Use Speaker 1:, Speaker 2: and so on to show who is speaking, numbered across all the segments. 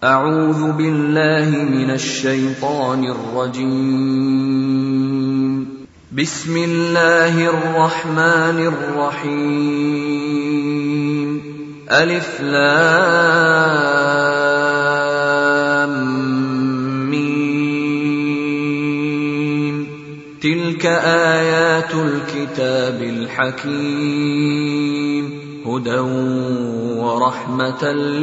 Speaker 1: أعوذ بالله من الشيطان الرجيم. بسم الله الرحمن الرحيم. ألف لام ميم. تلك آيات الكتاب الحكيم هدى ورحمة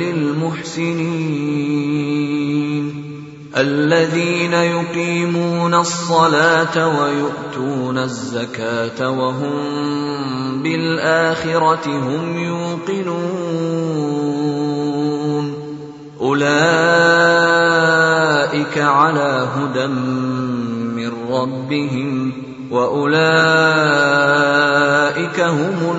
Speaker 1: للمحسنين الذين يقيمون الصلاة ويؤتون الزكاة وهم بالآخرة هم يوقنون أولئك على هدى من ربهم وأولئك هم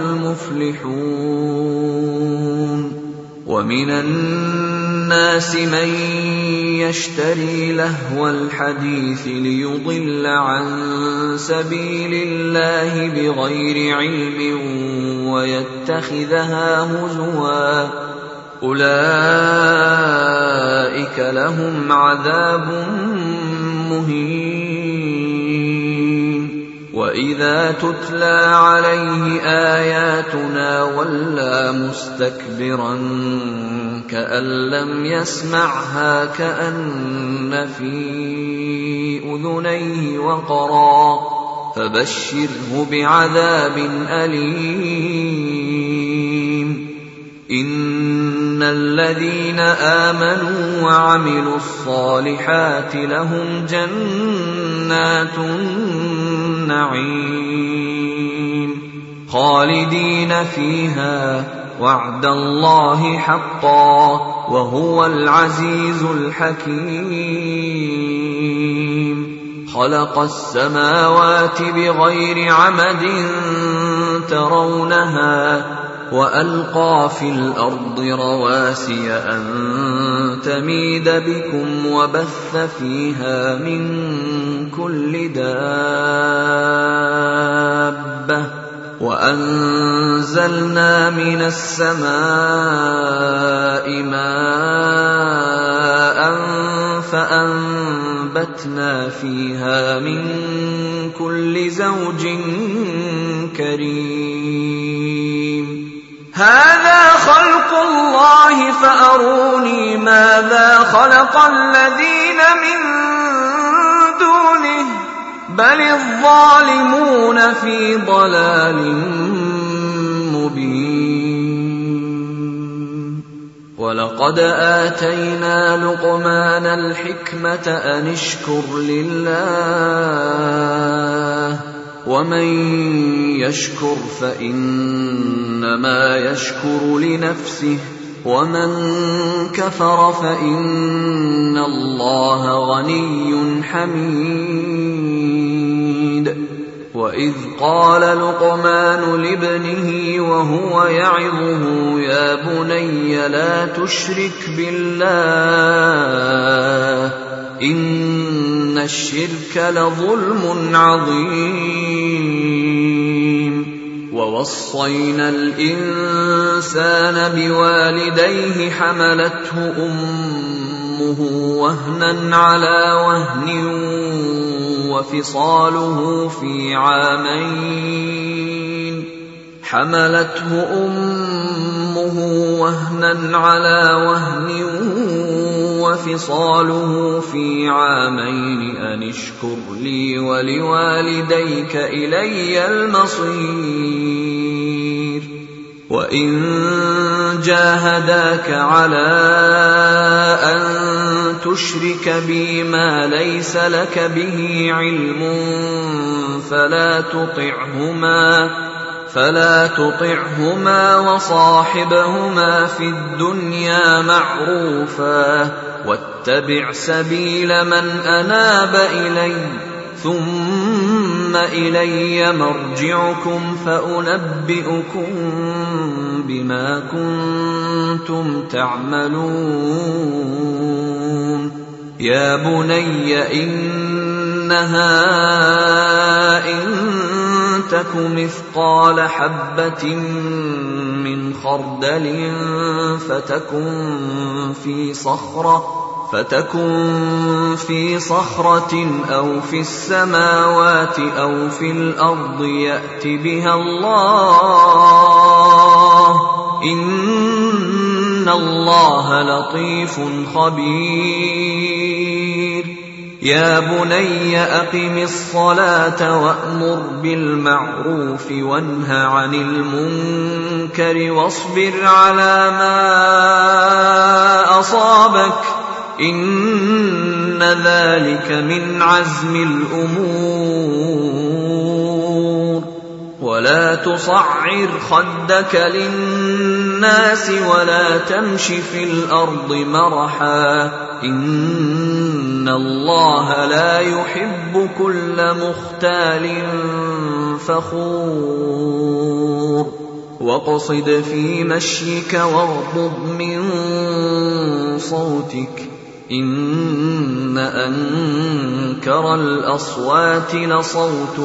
Speaker 1: المفلحون. ومن الناس من يشتري لهو الحديث ليضل عن سبيل الله بغير علم ويتخذها هزوا أولئك لهم عذاب مهين. وإذا تتلى عليه آياتنا ولى مستكبرا كأن لم يسمعها كأن في أذنيه وقرا فبشره بعذاب أليم. إن الذين آمنوا وعملوا الصالحات لهم جنات النعيم خالدين فيها وعد الله حقا وهو العزيز الحكيم. خلق السماوات بغير عمد ترونها وألقى في الأرض رواسي أن تميد بكم وبث فيها من كل دابة وأنزلنا من السماء ماء فأنبتنا فيها من كل زوج كريم. هذا خلق الله فأروني ماذا خلق الذين من دونه بل الظالمون في ضلال مبين. ولقد آتينا لقمان الحكمة أن اشكر لله ومن يشكر فإنما يشكر لنفسه ومن كفر فإن الله غني حميد. وإذ قال لقمان لابنه وهو يعظه يا بني لا تشرك بالله إن الشرك لظلم عظيم. ووصينا الإنسان بوالديه حملته أمه وهنا على وهن وفصاله في عامين وفصاله في عامين أن اشكر لي ولوالديك إلي المصير. وإن جاهداك على أن تشرك بي ما ليس لك به علم فلا تطعهما وصاحبهما في الدنيا معروفا واتبع سبيل من أناب إلي ثم إلي مرجعكم فأنبئكم بما كنتم تعملون. يا بني إنها إن تك مثقال حبة من من خردل فتكن في صخرة أو في السماوات أو في الأرض يأت بها الله إن الله لطيف خبير يا بني أقم الصلاة وأمر بالمعروف وانه عن المنكر واصبر على ما أصابك إن ذلك من عزم الأمور ولا تصعر خدك للناس ولا تمش في الأرض مرحا إن الله لا يحب كل مختال فخور واقصد في مشيك واغضض من صوتك إن أنكر الأصوات لصوت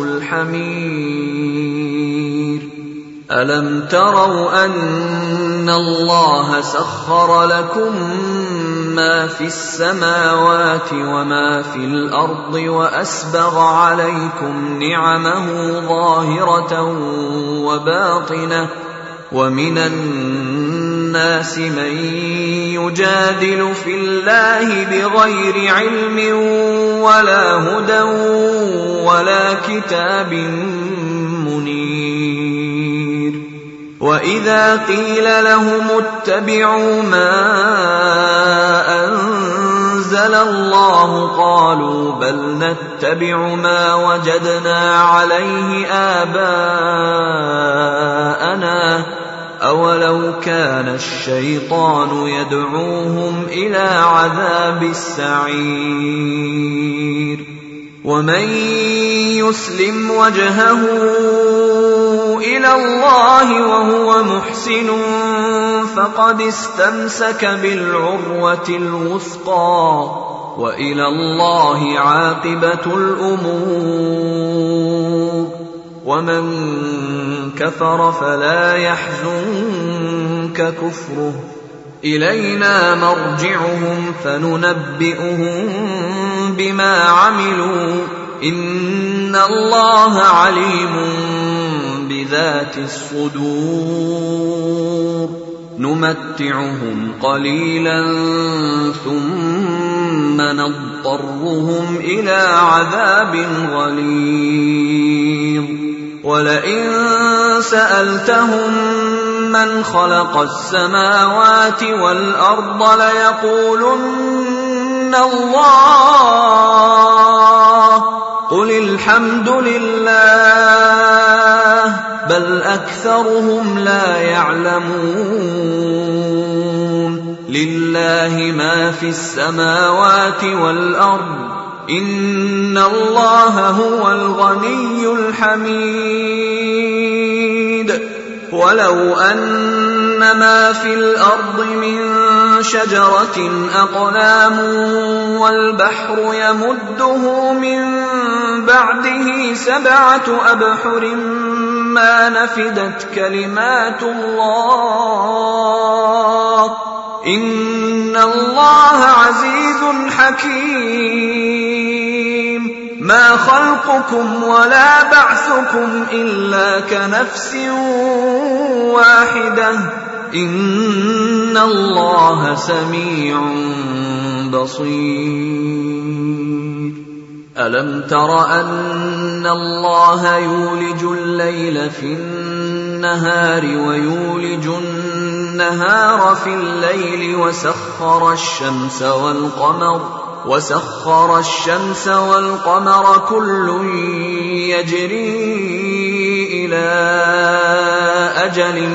Speaker 1: الحمير ألم تروا أن الله سخر لكم ما في السماوات وما في الأرض وأسبغ عليكم نعمه ظاهرة وباطنة ومن الناس من يجادل في الله بغير علم ولا هدى ولا كتاب منير وإذا قيل لهم اتبعوا ما أنزل الله قالوا بل نتبع ما وجدنا عليه آباءنا أولو كان الشيطان يدعوهم إلى عذاب السعير ومن يسلم وجهه إلى الله وهو محسن فقد استمسك بالعروة الوثقى وإلى الله عاقبة الأمور ومن كفر فلا يحزنك كفره إلينا مرجعهم فننبئهم بما عملوا إن الله عليم بذات الصدور نمتعهم قليلا ثم نضطرهم إلى عذاب غليظ ولئن سألتهم من خلق السماوات والأرض ليقولن الله قل الحمد لله بل أكثرهم لا يعلمون لله ما في السماوات والأرض إن الله هو الغني الحميد ولو أن ما في الأرض من شجرة أقلام والبحر يمده من بعده 7 أبحر ما نفدت كلمات الله إن الله عزيز حكيم ما خلقكم ولا بعثكم إلا كنفس واحدة إن الله سميع بصير ألم تر أن الله يولج الليل في النهار ويولج النهار في الليل وسخر الشمس والقمر كل يجري إلى أجل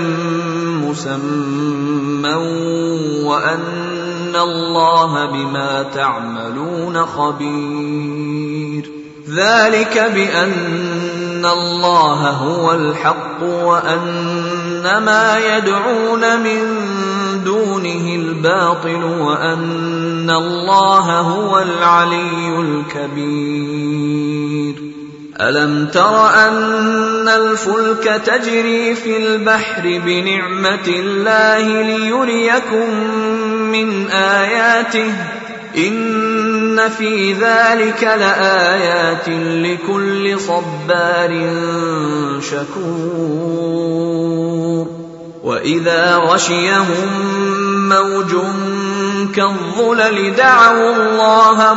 Speaker 1: مسمى وأن الله بما تعملون خبير ذلك بأن الله هو الحق وأن ما يدعون من دونه الباطل وأن الله هو العلي الكبير ألم تر أن الفلك تجري في البحر بنعمة الله ليريكم من آياته إن في ذلك لآيات لكل صبار شكور وإذا غشيهم موج كالظلل دعوا الله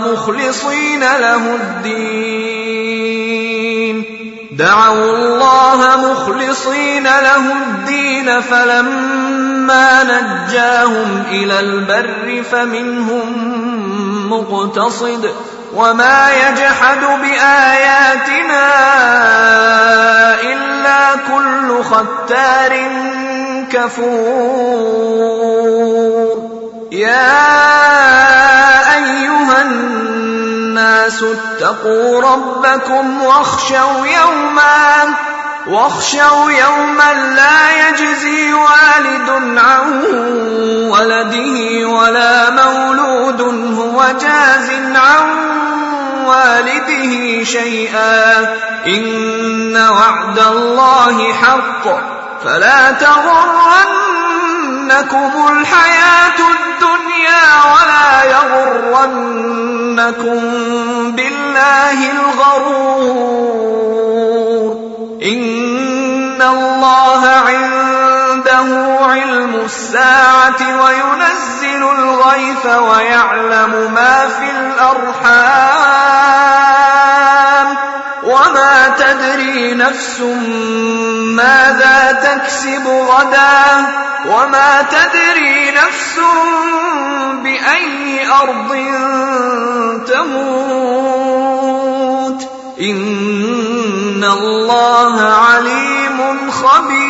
Speaker 1: مخلصين له الدين فلما نجاهم إلى البر فمنهم مقتصد وما يجحد بآياتنا إلا كل ختار كفور يا أيها الناس اتقوا ربكم واخشوا يوما لا يجزي والد عن ولده ولا مولود هو جاز عن والده شيئا إن وعد الله حق فلا تغرنكم الحياة الدنيا ولا يغرنكم بالله الغرور إن الله عنده علم الساعة وينزل الغيث ويعلم ما في الأرحام وما تدري نفس ماذا تكسب غدا وما تدري نفس بأي أرض تموت إن الله عليم خبير